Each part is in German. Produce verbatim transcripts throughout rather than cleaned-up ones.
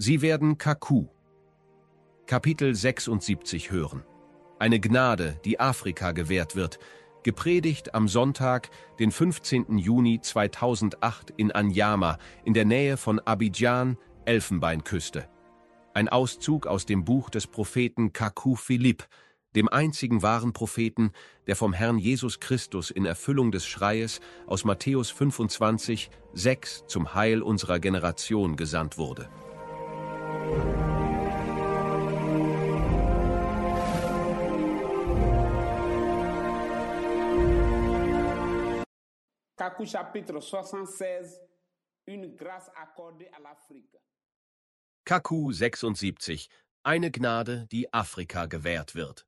Sie werden Kaku, Kapitel sechsundsiebzig hören. Eine Gnade, die Afrika gewährt wird, gepredigt am Sonntag, den fünfzehnten Juni zweitausendacht in Anyama, in der Nähe von Abidjan, Elfenbeinküste. Ein Auszug aus dem Buch des Propheten Kaku Philipp, dem einzigen wahren Propheten, der vom Herrn Jesus Christus in Erfüllung des Schreies aus Matthäus fünfundzwanzig, sechs zum Heil unserer Generation gesandt wurde. Kaku chapitre soixante-seize, une grâce accordée à l'Afrique. Kaku sechsundsiebzig, eine Gnade, die Afrika gewährt wird.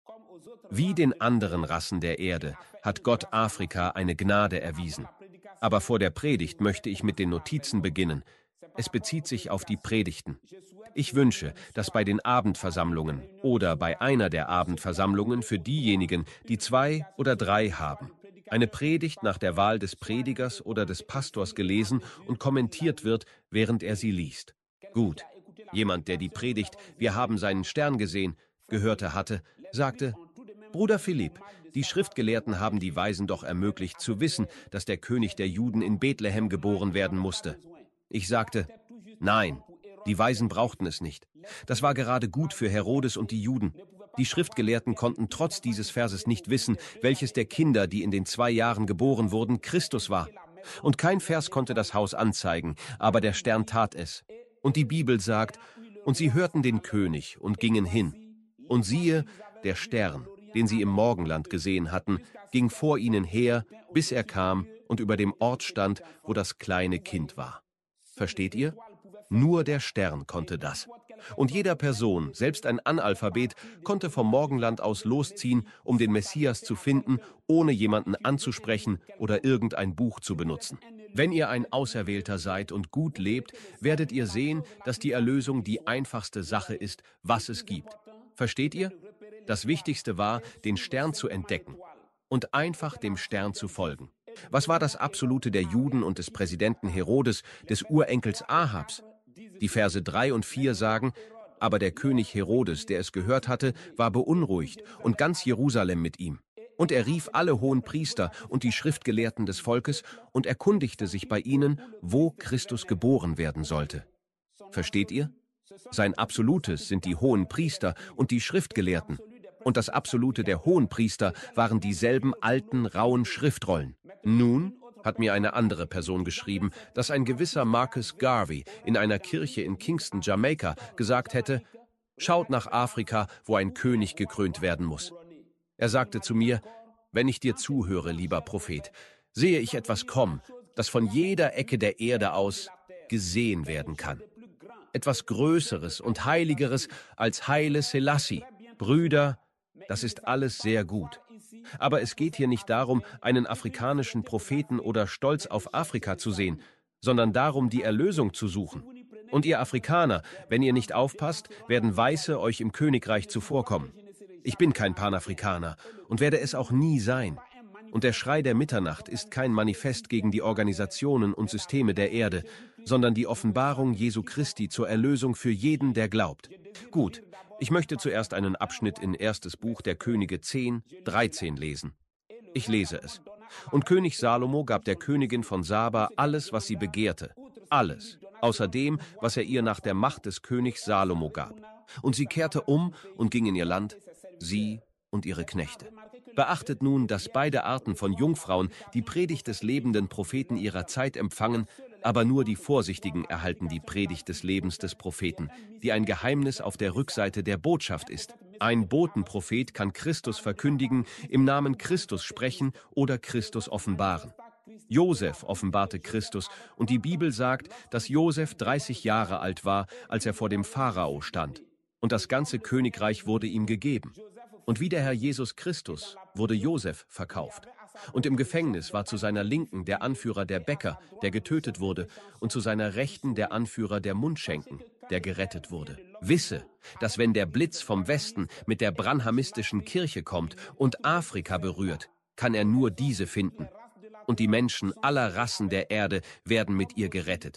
Wie den anderen Rassen der Erde hat Gott Afrika eine Gnade erwiesen. Aber vor der Predigt möchte ich mit den Notizen beginnen. Es bezieht sich auf die Predigten. Ich wünsche, dass bei den Abendversammlungen oder bei einer der Abendversammlungen für diejenigen, die zwei oder drei haben, eine Predigt nach der Wahl des Predigers oder des Pastors gelesen und kommentiert wird, während er sie liest. Gut, jemand, der die Predigt „Wir haben seinen Stern gesehen" gehörte hatte, sagte: Bruder Philipp, die Schriftgelehrten haben die Weisen doch ermöglicht zu wissen, dass der König der Juden in Bethlehem geboren werden musste. Ich sagte: Nein, die Weisen brauchten es nicht. Das war gerade gut für Herodes und die Juden. Die Schriftgelehrten konnten trotz dieses Verses nicht wissen, welches der Kinder, die in den zwei Jahren geboren wurden, Christus war. Und kein Vers konnte das Haus anzeigen, aber der Stern tat es. Und die Bibel sagt: Und sie hörten den König und gingen hin. Und siehe, der Stern, den sie im Morgenland gesehen hatten, ging vor ihnen her, bis er kam und über dem Ort stand, wo das kleine Kind war. Versteht ihr? Nur der Stern konnte das. Und jeder Person, selbst ein Analphabet, konnte vom Morgenland aus losziehen, um den Messias zu finden, ohne jemanden anzusprechen oder irgendein Buch zu benutzen. Wenn ihr ein Auserwählter seid und gut lebt, werdet ihr sehen, dass die Erlösung die einfachste Sache ist, was es gibt. Versteht ihr? Das Wichtigste war, den Stern zu entdecken und einfach dem Stern zu folgen. Was war das Absolute der Juden und des Präsidenten Herodes, des Urenkels Ahabs? Die Verse drei und vier sagen: Aber der König Herodes, der es gehört hatte, war beunruhigt und ganz Jerusalem mit ihm. Und er rief alle hohen Priester und die Schriftgelehrten des Volkes und erkundigte sich bei ihnen, wo Christus geboren werden sollte. Versteht ihr? Sein Absolutes sind die hohen Priester und die Schriftgelehrten. Und das Absolute der Hohenpriester waren dieselben alten, rauen Schriftrollen. Nun hat mir eine andere Person geschrieben, dass ein gewisser Marcus Garvey in einer Kirche in Kingston, Jamaika, gesagt hätte: Schaut nach Afrika, wo ein König gekrönt werden muss. Er sagte zu mir: Wenn ich dir zuhöre, lieber Prophet, sehe ich etwas kommen, das von jeder Ecke der Erde aus gesehen werden kann. Etwas Größeres und Heiligeres als Haile Selassie. Brüder, das ist alles sehr gut. Aber es geht hier nicht darum, einen afrikanischen Propheten oder Stolz auf Afrika zu sehen, sondern darum, die Erlösung zu suchen. Und ihr Afrikaner, wenn ihr nicht aufpasst, werden Weiße euch im Königreich zuvorkommen. Ich bin kein Panafrikaner und werde es auch nie sein. Und der Schrei der Mitternacht ist kein Manifest gegen die Organisationen und Systeme der Erde, sondern die Offenbarung Jesu Christi zur Erlösung für jeden, der glaubt. Gut, ich möchte zuerst einen Abschnitt in erstes Buch der Könige zehn, dreizehn lesen. Ich lese es. Und König Salomo gab der Königin von Saba alles, was sie begehrte. Alles, außer dem, was er ihr nach der Macht des Königs Salomo gab. Und sie kehrte um und ging in ihr Land, sie und ihre Knechte. Beachtet nun, dass beide Arten von Jungfrauen die Predigt des lebenden Propheten ihrer Zeit empfangen, aber nur die Vorsichtigen erhalten die Predigt des Lebens des Propheten, die ein Geheimnis auf der Rückseite der Botschaft ist. Ein Botenprophet kann Christus verkündigen, im Namen Christus sprechen oder Christus offenbaren. Josef offenbarte Christus, und die Bibel sagt, dass Josef dreißig Jahre alt war, als er vor dem Pharao stand. Und das ganze Königreich wurde ihm gegeben. Und wie der Herr Jesus Christus wurde Josef verkauft. Und im Gefängnis war zu seiner Linken der Anführer der Bäcker, der getötet wurde, und zu seiner Rechten der Anführer der Mundschenken, der gerettet wurde. Wisse, dass wenn der Blitz vom Westen mit der branhamistischen Kirche kommt und Afrika berührt, kann er nur diese finden. Und die Menschen aller Rassen der Erde werden mit ihr gerettet.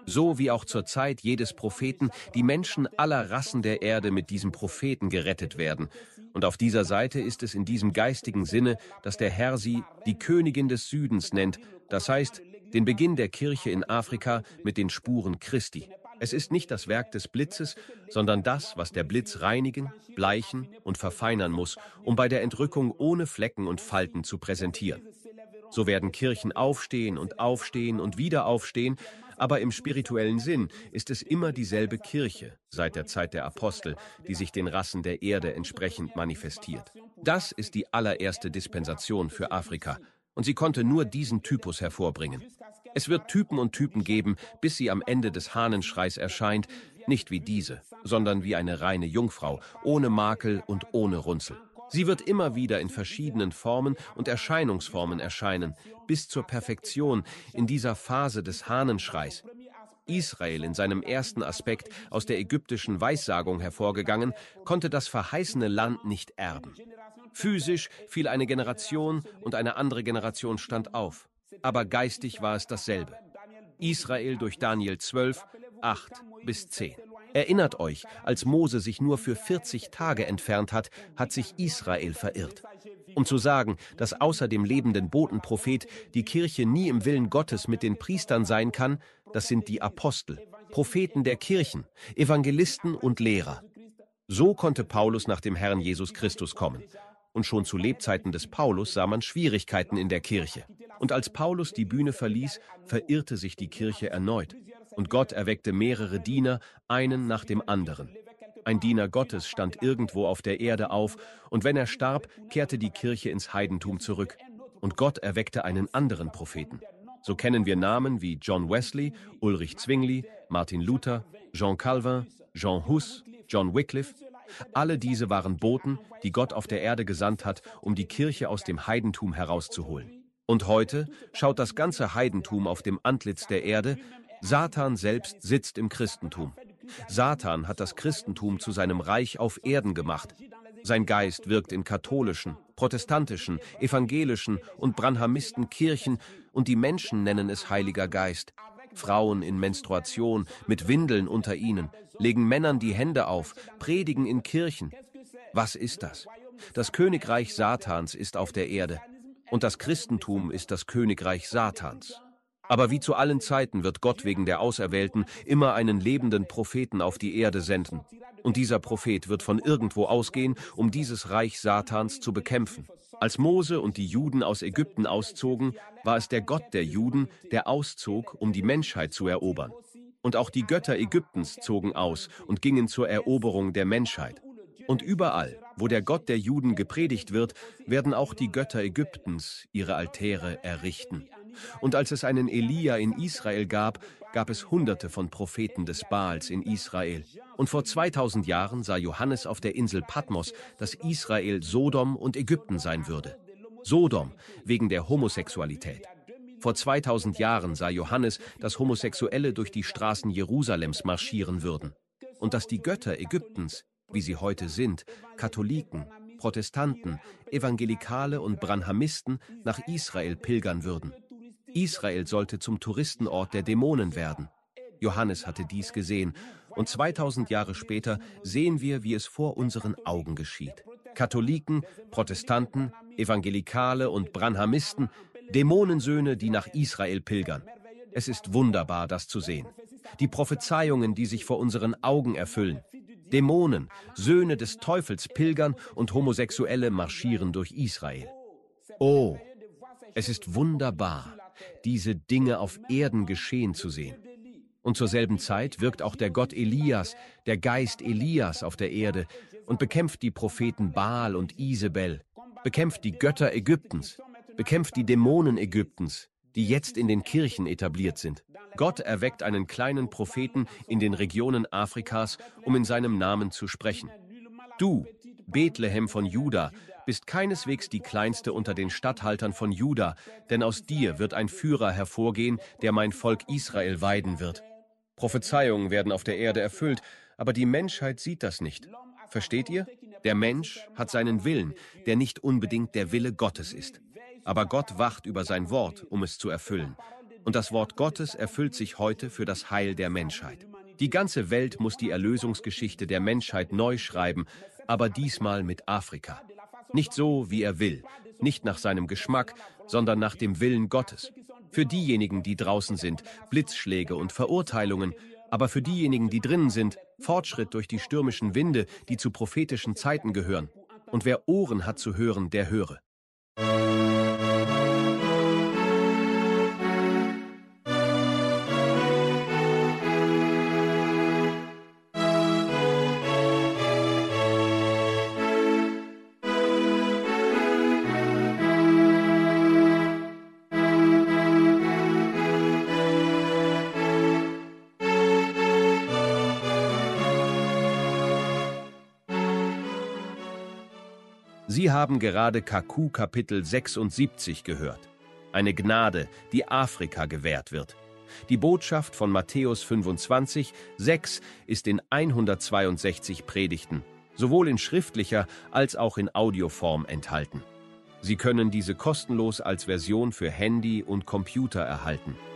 So wie auch zur Zeit jedes Propheten die Menschen aller Rassen der Erde mit diesem Propheten gerettet werden. Und auf dieser Seite ist es in diesem geistigen Sinne, dass der Herr sie die Königin des Südens nennt, das heißt, den Beginn der Kirche in Afrika mit den Spuren Christi. Es ist nicht das Werk des Blitzes, sondern das, was der Blitz reinigen, bleichen und verfeinern muss, um bei der Entrückung ohne Flecken und Falten zu präsentieren. So werden Kirchen aufstehen und aufstehen und wieder aufstehen, aber im spirituellen Sinn ist es immer dieselbe Kirche seit der Zeit der Apostel, die sich den Rassen der Erde entsprechend manifestiert. Das ist die allererste Dispensation für Afrika, und sie konnte nur diesen Typus hervorbringen. Es wird Typen und Typen geben, bis sie am Ende des Hahnenschreis erscheint, nicht wie diese, sondern wie eine reine Jungfrau, ohne Makel und ohne Runzel. Sie wird immer wieder in verschiedenen Formen und Erscheinungsformen erscheinen, bis zur Perfektion in dieser Phase des Hahnenschreis. Israel in seinem ersten Aspekt aus der ägyptischen Weissagung hervorgegangen, konnte das verheißene Land nicht erben. Physisch fiel eine Generation und eine andere Generation stand auf, aber geistig war es dasselbe. Israel durch Daniel zwölf, acht bis zehn. Erinnert euch, als Mose sich nur für vierzig Tage entfernt hat, hat sich Israel verirrt. Um zu sagen, dass außer dem lebenden Botenprophet die Kirche nie im Willen Gottes mit den Priestern sein kann, das sind die Apostel, Propheten der Kirchen, Evangelisten und Lehrer. So konnte Paulus nach dem Herrn Jesus Christus kommen. Und schon zu Lebzeiten des Paulus sah man Schwierigkeiten in der Kirche. Und als Paulus die Bühne verließ, verirrte sich die Kirche erneut. Und Gott erweckte mehrere Diener, einen nach dem anderen. Ein Diener Gottes stand irgendwo auf der Erde auf, und wenn er starb, kehrte die Kirche ins Heidentum zurück. Und Gott erweckte einen anderen Propheten. So kennen wir Namen wie John Wesley, Ulrich Zwingli, Martin Luther, Jean Calvin, Jean Hus, John Wycliffe. Alle diese waren Boten, die Gott auf der Erde gesandt hat, um die Kirche aus dem Heidentum herauszuholen. Und heute schaut das ganze Heidentum auf dem Antlitz der Erde. Satan selbst sitzt im Christentum. Satan hat das Christentum zu seinem Reich auf Erden gemacht. Sein Geist wirkt in katholischen, protestantischen, evangelischen und Branhamisten Kirchen, und die Menschen nennen es Heiliger Geist. Frauen in Menstruation, mit Windeln unter ihnen, legen Männern die Hände auf, predigen in Kirchen. Was ist das? Das Königreich Satans ist auf der Erde, und das Christentum ist das Königreich Satans. Aber wie zu allen Zeiten wird Gott wegen der Auserwählten immer einen lebenden Propheten auf die Erde senden. Und dieser Prophet wird von irgendwo ausgehen, um dieses Reich Satans zu bekämpfen. Als Mose und die Juden aus Ägypten auszogen, war es der Gott der Juden, der auszog, um die Menschheit zu erobern. Und auch die Götter Ägyptens zogen aus und gingen zur Eroberung der Menschheit. Und überall, wo der Gott der Juden gepredigt wird, werden auch die Götter Ägyptens ihre Altäre errichten. Und als es einen Elia in Israel gab, gab es Hunderte von Propheten des Baals in Israel. Und vor zweitausend Jahren sah Johannes auf der Insel Patmos, dass Israel Sodom und Ägypten sein würde. Sodom wegen der Homosexualität. Vor zweitausend Jahren sah Johannes, dass Homosexuelle durch die Straßen Jerusalems marschieren würden. Und dass die Götter Ägyptens, wie sie heute sind, Katholiken, Protestanten, Evangelikale und Branhamisten nach Israel pilgern würden. Israel sollte zum Touristenort der Dämonen werden. Johannes hatte dies gesehen, und zweitausend Jahre später sehen wir, wie es vor unseren Augen geschieht. Katholiken, Protestanten, Evangelikale und Branhamisten, Dämonensöhne, die nach Israel pilgern. Es ist wunderbar, das zu sehen. Die Prophezeiungen, die sich vor unseren Augen erfüllen. Dämonen, Söhne des Teufels pilgern und Homosexuelle marschieren durch Israel. Oh, es ist wunderbar, diese Dinge auf Erden geschehen zu sehen. Und zur selben Zeit wirkt auch der Gott Elias, der Geist Elias auf der Erde und bekämpft die Propheten Baal und Isebel, bekämpft die Götter Ägyptens, bekämpft die Dämonen Ägyptens, die jetzt in den Kirchen etabliert sind. Gott erweckt einen kleinen Propheten in den Regionen Afrikas, um in seinem Namen zu sprechen. Du, Bethlehem von Juda, bist keineswegs die kleinste unter den Statthaltern von Juda, denn aus dir wird ein Führer hervorgehen, der mein Volk Israel weiden wird. Prophezeiungen werden auf der Erde erfüllt, aber die Menschheit sieht das nicht. Versteht ihr? Der Mensch hat seinen Willen, der nicht unbedingt der Wille Gottes ist. Aber Gott wacht über sein Wort, um es zu erfüllen. Und das Wort Gottes erfüllt sich heute für das Heil der Menschheit. Die ganze Welt muss die Erlösungsgeschichte der Menschheit neu schreiben, aber diesmal mit Afrika. Nicht so, wie er will, nicht nach seinem Geschmack, sondern nach dem Willen Gottes. Für diejenigen, die draußen sind, Blitzschläge und Verurteilungen, aber für diejenigen, die drinnen sind, Fortschritt durch die stürmischen Winde, die zu prophetischen Zeiten gehören. Und wer Ohren hat zu hören, der höre. Sie haben gerade Kaku Kapitel sechsundsiebzig gehört. Eine Gnade, die Afrika gewährt wird. Die Botschaft von Matthäus fünfundzwanzig, sechs ist in hundertzweiundsechzig Predigten, sowohl in schriftlicher als auch in Audioform enthalten. Sie können diese kostenlos als Version für Handy und Computer erhalten.